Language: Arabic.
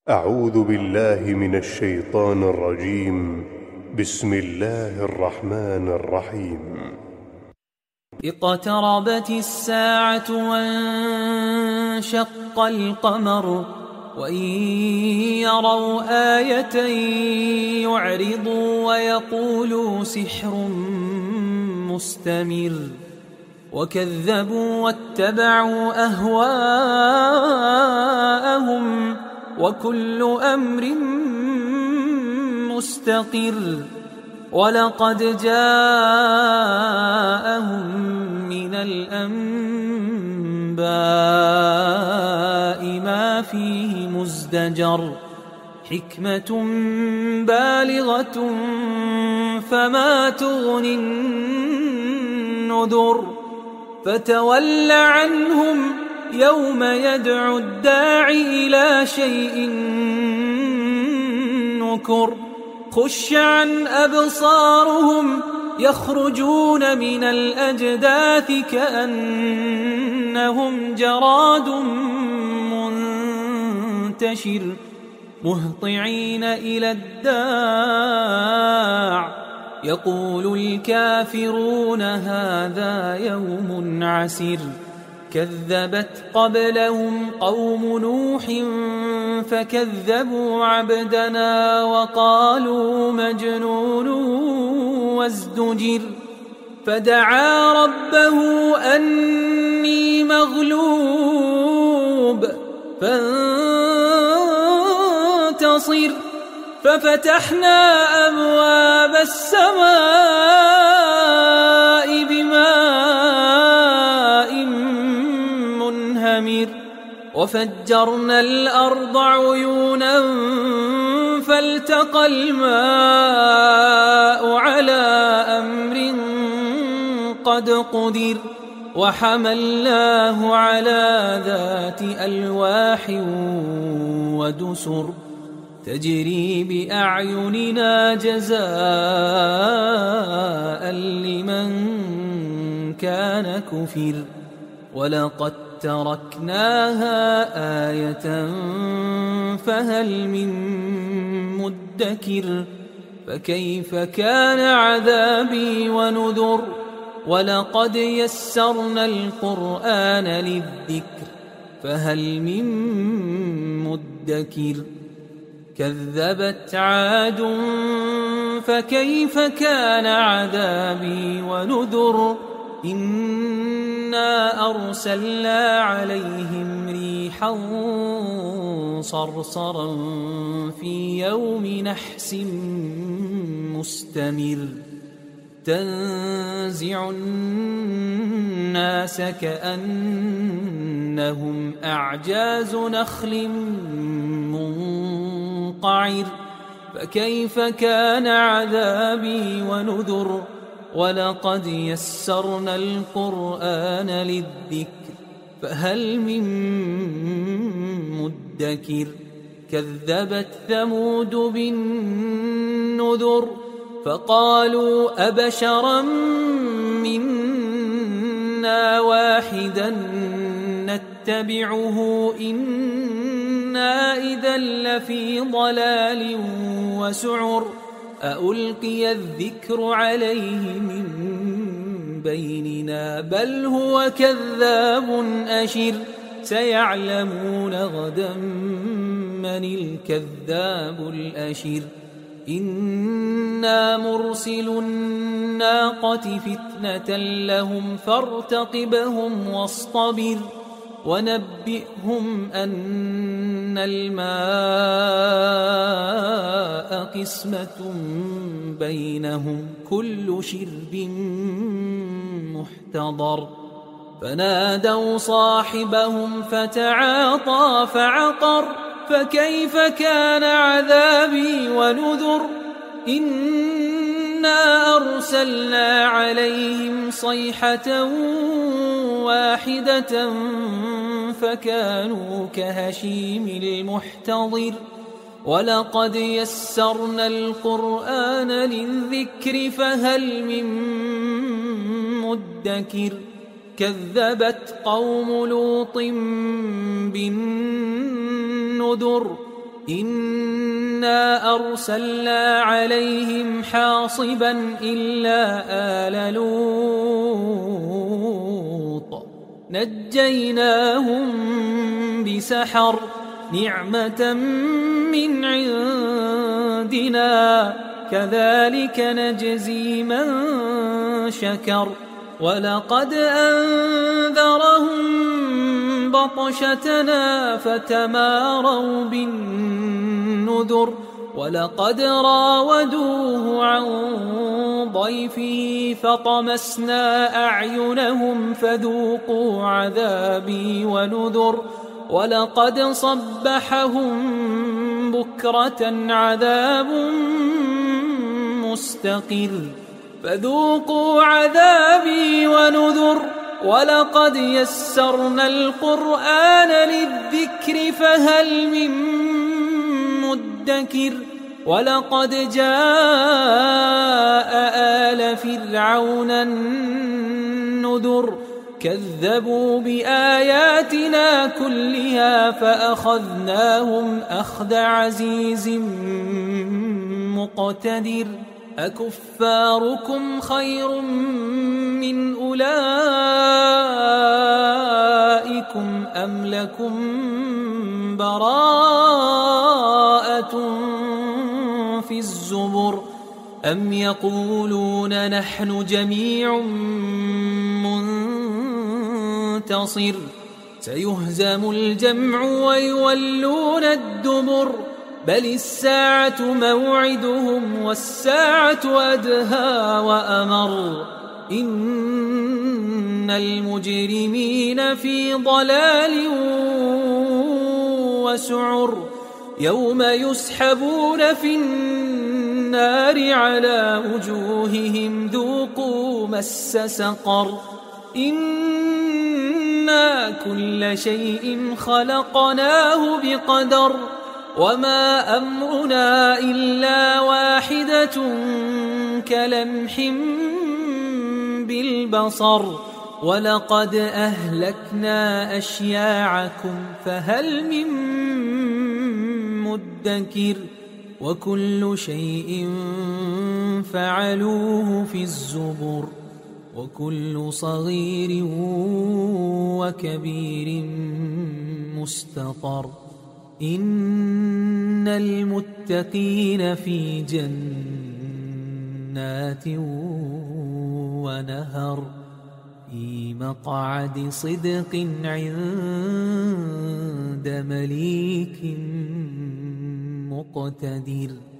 أعوذ بالله من الشيطان الرجيم. بسم الله الرحمن الرحيم. اقتربت الساعة وانشق القمر وإن يروا آية يعرضوا ويقولوا سحر مستمر وكذبوا واتبعوا أهواءهم وكل أمر مستقر ولقد جاءهم من الأنباء ما فيه مزدجر حكمة بالغة فما تغني النذر فتول عنهم يوم يدعو الداعي إلى شيء نكر خش عن أبصارهم يخرجون من الأجداث كأنهم جراد منتشر مهطعين إلى الداع يقول الكافرون هذا يوم عسر كذبت قبلهم قوم نوح فكذبوا عبدنا وقالوا مجنون وازدجر فدعا ربه أني مغلوب فانتصر ففتحنا أبواب السماء بماء منهمر وفجرنا الأرض عيونا فالتقى الماء على أمر قد قدر وحملناه على ذات ألواح ودسر تجري بأعيننا جزاء لمن كان كفر ولقد تركناها آية فهل من مدكر فكيف كان عذابي ونذر ولقد يسرنا القرآن للذكر فهل من مدكر كذبت عاد فكيف كان عذابي ونذر إنا أرسلنا عليهم ريحا صرصرا في يوم نحس مستمر تنزع الناس كأنهم أعجاز نخل منقعر فكيف كان عذابي ونذر ولقد يسرنا القرآن للذكر فهل من مدكر كذبت ثمود بالنذر فقالوا أبشرا منا واحدا نتبعه إنا إذا لفي ضلال وسعر أألقي الذكر عليه من بيننا بل هو كذاب أشر سيعلمون غدا من الكذاب الأشر إنا مرسل الناقة فتنة لهم فارتقبهم واصطبر ونبئهم أن الماء قسمة بينهم كل شرب محتضر فنادوا صاحبهم فتعاطى فعقر فكيف كان عذابي ونذر إنا أرسلنا عليهم صيحة واحدة فكانوا كهشيم المحتضر ولقد يسرنا القرآن للذكر فهل من مدكر كذبت قوم لوط بالنذر إنا أرسلنا عليهم حاصبا إلا آل لوط نجيناهم بسحر نعمة من عندنا كذلك نجزي من شكر ولقد أنذرهم بطشتنا فتماروا بالنذر ولقد راودوه عن ضيفه فطمسنا أعينهم فذوقوا عذابي ونذر ولقد صبحهم بكرة عذاب مستقر فذوقوا عذابي ونذر ولقد يسرنا القرآن للذكر فهل من مدكر ولقد جاء آل فرعون النذر كذبوا بآياتنا كلها فأخذناهم أخذ عزيز مقتدر أكفاركم خير من أولئكم أم لكم براءة في الزبر أم يقولون نحن جميع منتصر سيهزم الجمع ويولون الدبر بل الساعة موعدهم والساعة أدهى وأمر إن المجرمين في ضلال وسعر يوم يسحبون في النار على وجوههم ذوقوا مس سقر إنا كل شيء خلقناه بقدر وما أمرنا إلا واحدة كلمح بالبصر ولقد أهلكنا أشياعكم فهل من مدكر وكل شيء فعلوه في الزبر وكل صغير وكبير مستطر إن المتقين في جنات ونهر في مقعد صدق عند مليك مقتدر